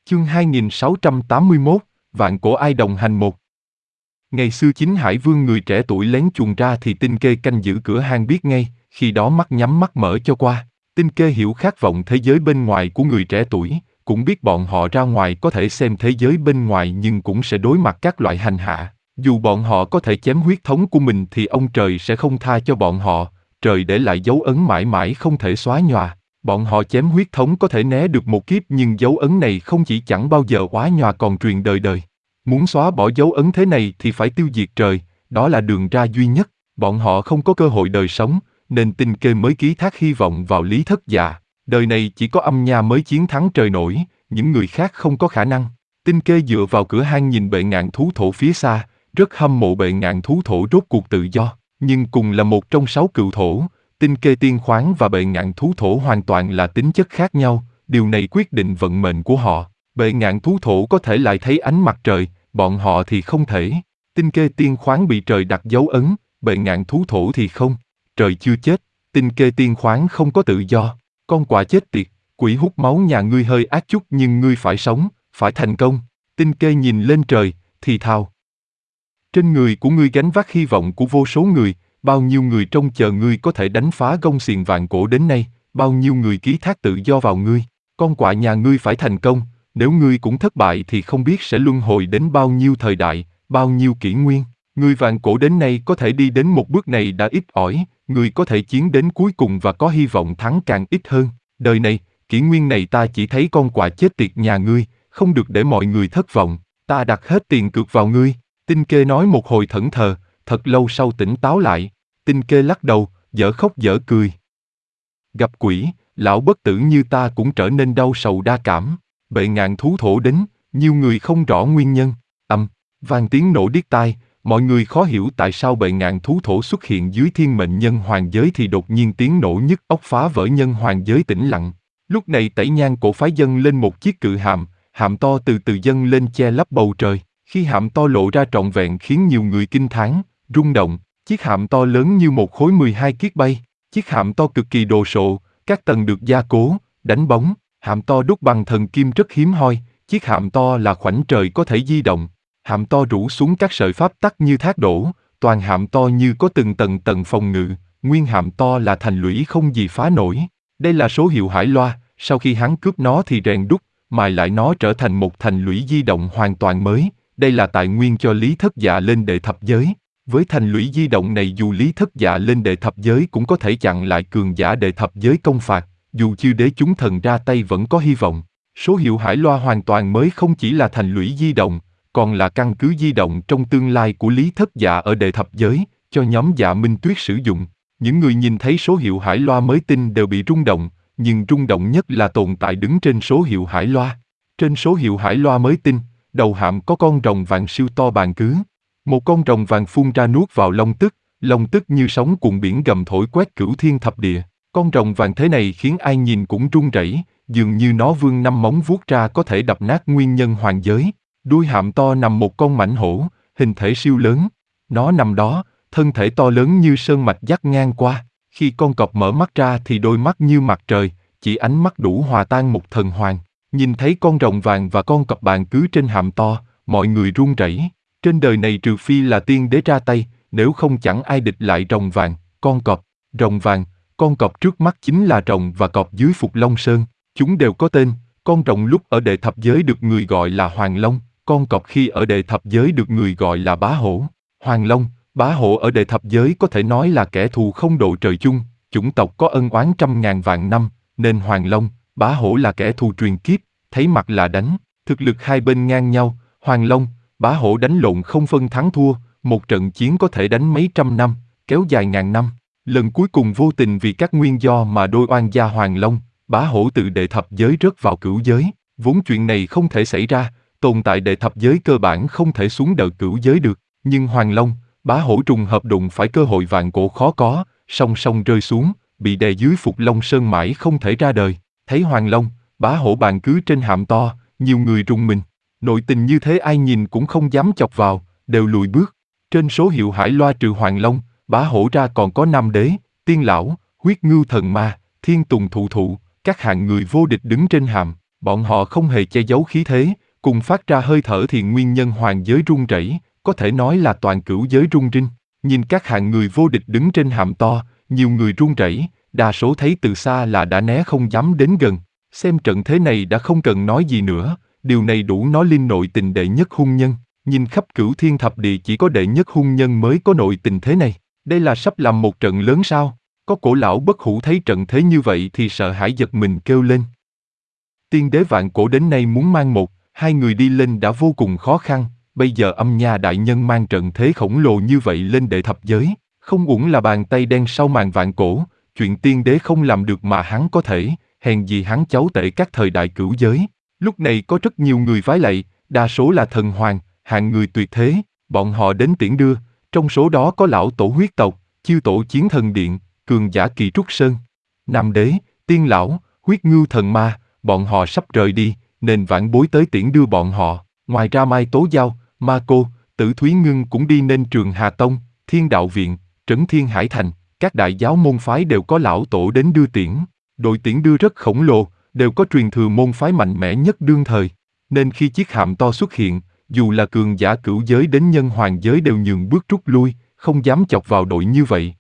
Chương 2681, Vạn cổ ai đồng hành một. Ngày xưa Chính Hải Vương người trẻ tuổi lén chuồn ra thì Tinh Kê canh giữ cửa hang biết ngay, khi đó mắt nhắm mắt mở cho qua. Tinh Kê hiểu khát vọng thế giới bên ngoài của người trẻ tuổi, cũng biết bọn họ ra ngoài có thể xem thế giới bên ngoài nhưng cũng sẽ đối mặt các loại hành hạ. Dù bọn họ có thể chém huyết thống của mình thì ông trời sẽ không tha cho bọn họ, trời để lại dấu ấn mãi mãi không thể xóa nhòa. Bọn họ chém huyết thống có thể né được một kiếp nhưng dấu ấn này không chỉ chẳng bao giờ hóa nhòa còn truyền đời đời. Muốn xóa bỏ dấu ấn thế này thì phải tiêu diệt trời, đó là đường ra duy nhất. Bọn họ không có cơ hội đời sống, nên Tinh Kê mới ký thác hy vọng vào Lý Thất Dạ. Đời này chỉ có Âm Nha mới chiến thắng trời nổi, những người khác không có khả năng. Tinh Kê dựa vào cửa hang nhìn bệ ngạn thú thổ phía xa, rất hâm mộ bệ ngạn thú thổ rốt cuộc tự do. Nhưng cùng là một trong 6 cựu thổ, Tinh Kê tiên khoáng và bệ ngạn thú thổ hoàn toàn là tính chất khác nhau, điều này quyết định vận mệnh của họ. Bệ ngạn thú thổ có thể lại thấy ánh mặt trời, bọn họ thì không thể. Tinh Kê tiên khoáng bị trời đặt dấu ấn, bệ ngạn thú thổ thì không. Trời chưa chết, Tinh Kê tiên khoáng không có tự do. Con quạ chết tiệt, quỷ hút máu nhà ngươi hơi ác chút nhưng ngươi phải sống, phải thành công. Tinh Kê nhìn lên trời, thì thào. Trên người của ngươi gánh vác hy vọng của vô số người, bao nhiêu người trông chờ ngươi có thể đánh phá gông xiềng vạn cổ đến nay, bao nhiêu người ký thác tự do vào ngươi. Con quạ nhà ngươi phải thành công, nếu ngươi cũng thất bại thì không biết sẽ luân hồi đến bao nhiêu thời đại, bao nhiêu kỷ nguyên. Ngươi vạn cổ đến nay có thể đi đến một bước này đã ít ỏi, ngươi có thể chiến đến cuối cùng và có hy vọng thắng càng ít hơn. Đời này, kỷ nguyên này ta chỉ thấy con quạ chết tiệt nhà ngươi, không được để mọi người thất vọng, ta đặt hết tiền cược vào ngươi. Tinh Kê nói một hồi thẫn thờ, thật lâu sau tỉnh táo lại. Tinh Kê lắc đầu, dở khóc dở cười. Gặp quỷ, lão bất tử như ta cũng trở nên đau sầu đa cảm. Bệ ngạn thú thổ đến, nhiều người không rõ nguyên nhân. Vang tiếng nổ điếc tai, mọi người khó hiểu tại sao bệ ngạn thú thổ xuất hiện dưới thiên mệnh nhân hoàng giới thì đột nhiên tiếng nổ nhức óc phá vỡ nhân hoàng giới tĩnh lặng. Lúc này Tẩy Nhang cổ phái dâng lên một chiếc cự hạm, hạm to từ từ dâng lên che lấp bầu trời. Khi hạm to lộ ra trọn vẹn khiến nhiều người kinh thán, rung động. Chiếc hạm to lớn như một khối 12 kiết bay. Chiếc hạm to cực kỳ đồ sộ, các tầng được gia cố, đánh bóng. Hạm to đúc bằng thần kim rất hiếm hoi. Chiếc hạm to là khoảnh trời có thể di động. Hạm to rủ xuống các sợi pháp tắc như thác đổ, toàn hạm to như có từng tầng tầng phòng ngự, nguyên hạm to là thành lũy không gì phá nổi. Đây là số hiệu Hải Loa, sau khi hắn cướp nó thì rèn đúc, mài lại nó trở thành một thành lũy di động hoàn toàn mới. Đây là tài nguyên cho Lý Thất Dạ lên đệ thập giới. Với thành lũy di động này dù Lý Thất Dạ lên đệ thập giới cũng có thể chặn lại cường giả đệ thập giới công phạt, dù chư đế chúng thần ra tay vẫn có hy vọng. Số hiệu Hải Loa hoàn toàn mới không chỉ là thành lũy di động, còn là căn cứ di động trong tương lai của Lý Thất Dạ ở đệ thập giới, cho nhóm Dạ Minh Tuyết sử dụng. Những người nhìn thấy số hiệu Hải Loa mới tinh đều bị rung động, nhưng rung động nhất là tồn tại đứng trên số hiệu Hải Loa. Trên số hiệu Hải Loa mới tinh, đầu hạm có con rồng vàng siêu to bàn cứ. Một con rồng vàng phun ra nuốt vào long tức như sóng cuộn biển gầm thổi quét cửu thiên thập địa. Con rồng vàng thế này khiến ai nhìn cũng run rẩy, dường như nó vươn 5 móng vuốt ra có thể đập nát nguyên nhân hoàng giới. Đuôi hạm to nằm một con mãnh hổ, hình thể siêu lớn. Nó nằm đó, thân thể to lớn như sơn mạch dắt ngang qua. Khi con cọp mở mắt ra thì đôi mắt như mặt trời, chỉ ánh mắt đủ hòa tan một thần hoàng. Nhìn thấy con rồng vàng và con cọp bàn cứ trên hạm to, mọi người run rẩy. Trên đời này trừ phi là tiên đế ra tay, nếu không chẳng ai địch lại rồng vàng, con cọp, rồng vàng. Con cọp trước mắt chính là rồng và cọp dưới Phục Long Sơn. Chúng đều có tên. Con rồng lúc ở đệ thập giới được người gọi là Hoàng Long. Con cọp khi ở đệ thập giới được người gọi là Bá Hổ. Hoàng Long, Bá Hổ ở đệ thập giới có thể nói là kẻ thù không độ trời chung, chủng tộc có ân oán trăm ngàn vạn năm, nên Hoàng Long, Bá Hổ là kẻ thù truyền kiếp, thấy mặt là đánh, thực lực hai bên ngang nhau, Hoàng Long, Bá Hổ đánh lộn không phân thắng thua, một trận chiến có thể đánh mấy trăm năm, kéo dài ngàn năm. Lần cuối cùng vô tình vì các nguyên do mà đôi oan gia Hoàng Long, Bá Hổ từ đệ thập giới rớt vào cửu giới, vốn chuyện này không thể xảy ra. Tồn tại đệ thập giới cơ bản không thể xuống đợt cửu giới được, nhưng Hoàng Long, Bá Hổ trùng hợp đụng phải cơ hội vạn cổ khó có, song song rơi xuống, bị đè dưới Phục Long Sơn mãi không thể ra đời. Thấy Hoàng Long, Bá Hổ bàn cứ trên hạm to, nhiều người rùng mình. Nội tình như thế ai nhìn cũng không dám chọc vào, đều lùi bước. Trên số hiệu Hải Loa trừ Hoàng Long, Bá Hổ ra còn có Nam Đế, Tiên Lão, Huyết Ngưu Thần Ma, Thiên Tùng Thụ Thụ, các hạng người vô địch đứng trên hạm. Bọn họ không hề che giấu khí thế, cùng phát ra hơi thở thì nguyên nhân hoàng giới rung rẩy, có thể nói là toàn cửu giới rung rinh. Nhìn các hạng người vô địch đứng trên hạm to, nhiều người run rẩy, đa số thấy từ xa là đã né không dám đến gần. Xem trận thế này đã không cần nói gì nữa, điều này đủ nói lên nội tình đệ nhất hung nhân. Nhìn khắp cửu thiên thập địa chỉ có đệ nhất hung nhân mới có nội tình thế này. Đây là sắp làm một trận lớn sao? Có cổ lão bất hủ thấy trận thế như vậy thì sợ hãi giật mình kêu lên. Tiên đế vạn cổ đến nay muốn mang một, hai người đi lên đã vô cùng khó khăn, bây giờ Âm Nha đại nhân mang trận thế khổng lồ như vậy lên đệ thập giới, không uổng là bàn tay đen sau màn vạn cổ, chuyện tiên đế không làm được mà hắn có thể, hèn gì hắn cháu tể các thời đại cửu giới. Lúc này có rất nhiều người vái lạy, đa số là thần hoàng, hạng người tuyệt thế, bọn họ đến tiễn đưa, trong số đó có lão tổ huyết tộc, chiêu tổ chiến thần điện, cường giả Kỳ Trúc Sơn, Nam đế, tiên lão, huyết ngưu thần ma, bọn họ sắp rời đi, nên vãn bối tới tiễn đưa bọn họ. Ngoài ra Mai Tố Giao, Ma Cô, Tử Thúy Ngưng cũng đi nên Trường Hà Tông, Thiên Đạo Viện, Trấn Thiên Hải Thành, các đại giáo môn phái đều có lão tổ đến đưa tiễn. Đội tiễn đưa rất khổng lồ, đều có truyền thừa môn phái mạnh mẽ nhất đương thời. Nên khi chiếc hạm to xuất hiện, dù là cường giả cửu giới đến nhân hoàng giới đều nhường bước rút lui, không dám chọc vào đội như vậy.